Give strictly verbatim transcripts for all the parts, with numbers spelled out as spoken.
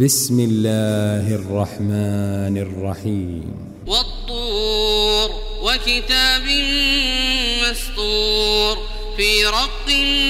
بسم الله الرحمن الرحيم والطور وكتاب مسطور في رق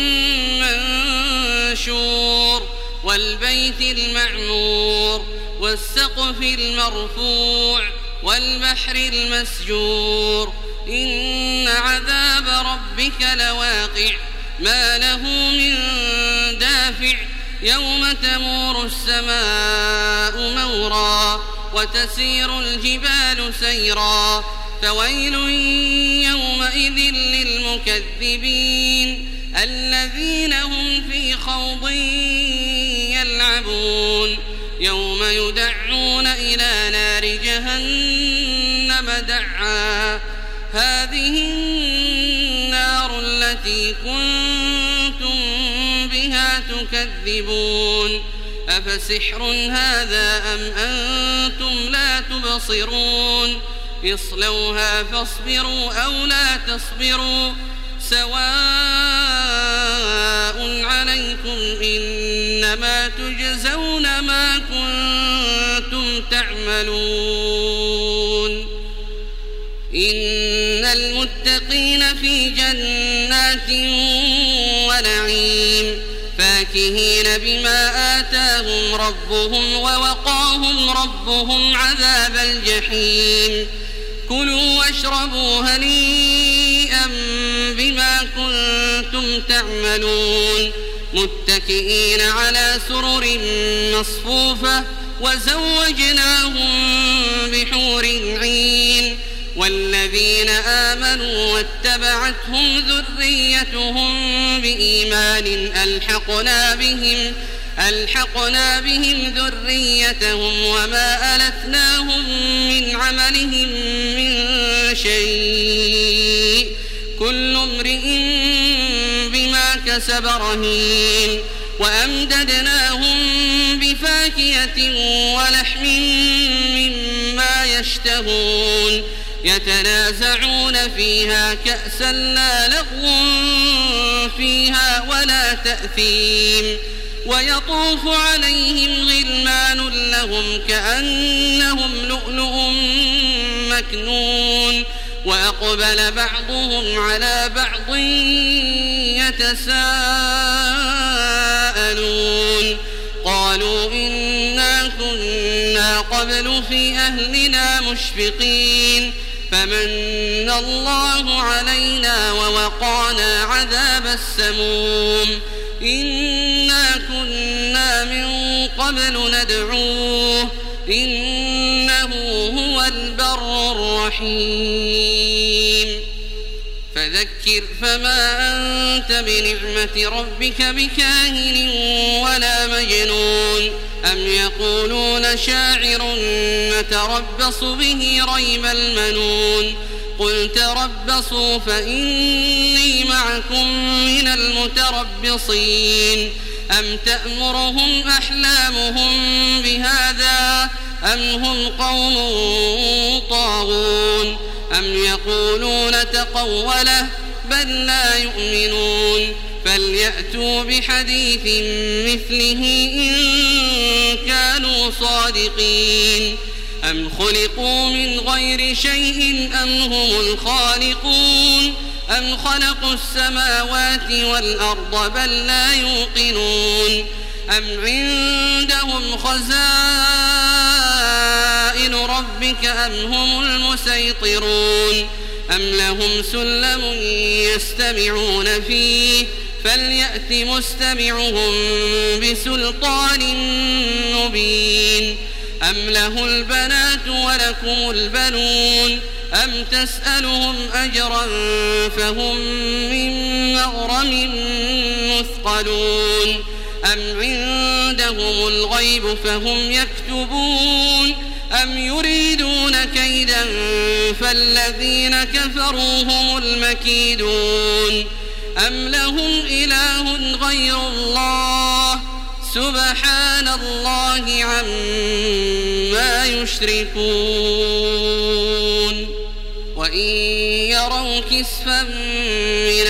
منشور والبيت المعمور والسقف المرفوع والبحر المسجور إن عذاب ربك لواقع ما له من دافع يوم تمور السماء مورا وتسير الجبال سيرا فويل يومئذ للمكذبين الذين هم في خوض يلعبون يوم يدعون إلى نار جهنم دعا هذه النار التي كنتم بها تكذبون أفسحر هذا أم أنتم لا تبصرون اصلوها فاصبروا أو لا تصبروا سواء عليكم إنما تجزون ما كنتم تعملون إن المتقين في جنات ونعيم فاكهين بما آتاهم ربهم ووقاهم ربهم عذاب الجحيم كلوا واشربوا هنيئا بما كنتم تعملون متكئين على سرر مصفوفة وزوجناهم بحور عين والذين آمنوا واتبعتهم ذريتهم بإيمان ألحقنا بهم ألحقنا بهم ذريتهم وما ألتناهم من عملهم من شيء كل امرئ بما كسب رهين وأمددناهم بفاكهة ولحم مما يشتهون يتنازعون فيها كأسا لا لغو فيها ولا تأثيم ويطوف عليهم غلمان لهم كأنهم لؤلؤ مكنون وأقبل بعضهم على بعض يتساءلون قالوا إنا كنا قبل في أهلنا مشفقين فمن الله علينا ووقانا عذاب السموم إنا كنا من قبل ندعوه إنه هو البر الرحيم فذكر فما أنت بنعمة ربك بكاهن ولا مجنون أم يقولون شاعر نتربص به ريب المنون قل تربصوا فإني معكم من المتربصين أم تأمرهم أحلامهم بهذا أم هم قوم طاغون أم يقولون تقوله بل لا يؤمنون فليأتوا بحديث مثله إن كانوا صادقين أم خلقوا من غير شيء أم هم الخالقون أم خلقوا السماوات والأرض بل لا يوقنون أم عندهم خزائن ربك أم هم المسيطرون أم لهم سلم يستمعون فيه فليأت مستمعهم بسلطان مبين أم له البنات ولكم البنون أم تسألهم أجرا فهم من مغرم مثقلون أم عندهم الغيب فهم يكتبون أم يريدون كيدا فالذين كفروا هم المكيدون أم لهم إله غير الله سبحان الله عما يشركون وإن يروا كسفا من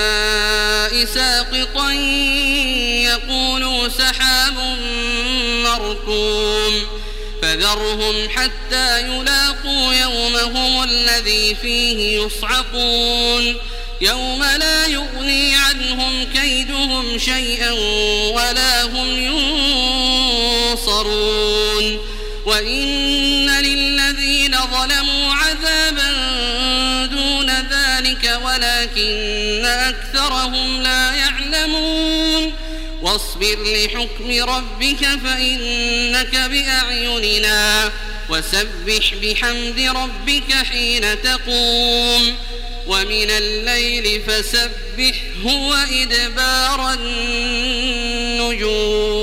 السماء ساقطا يقولوا سحاب مركوم فذرهم حتى يلاقوا يومهم الذي فيه يصعقون يوم لا يغني عنهم كيدهم شيئا ولا هم ينصرون وإن للذين ظلموا عذابا دون ذلك ولكن أكثرهم لا يعلمون واصبر لحكم ربك فإنك بأعيننا وسبح بحمد ربك حين تقوم ومن الليل فسبحه وإدبار النجوم.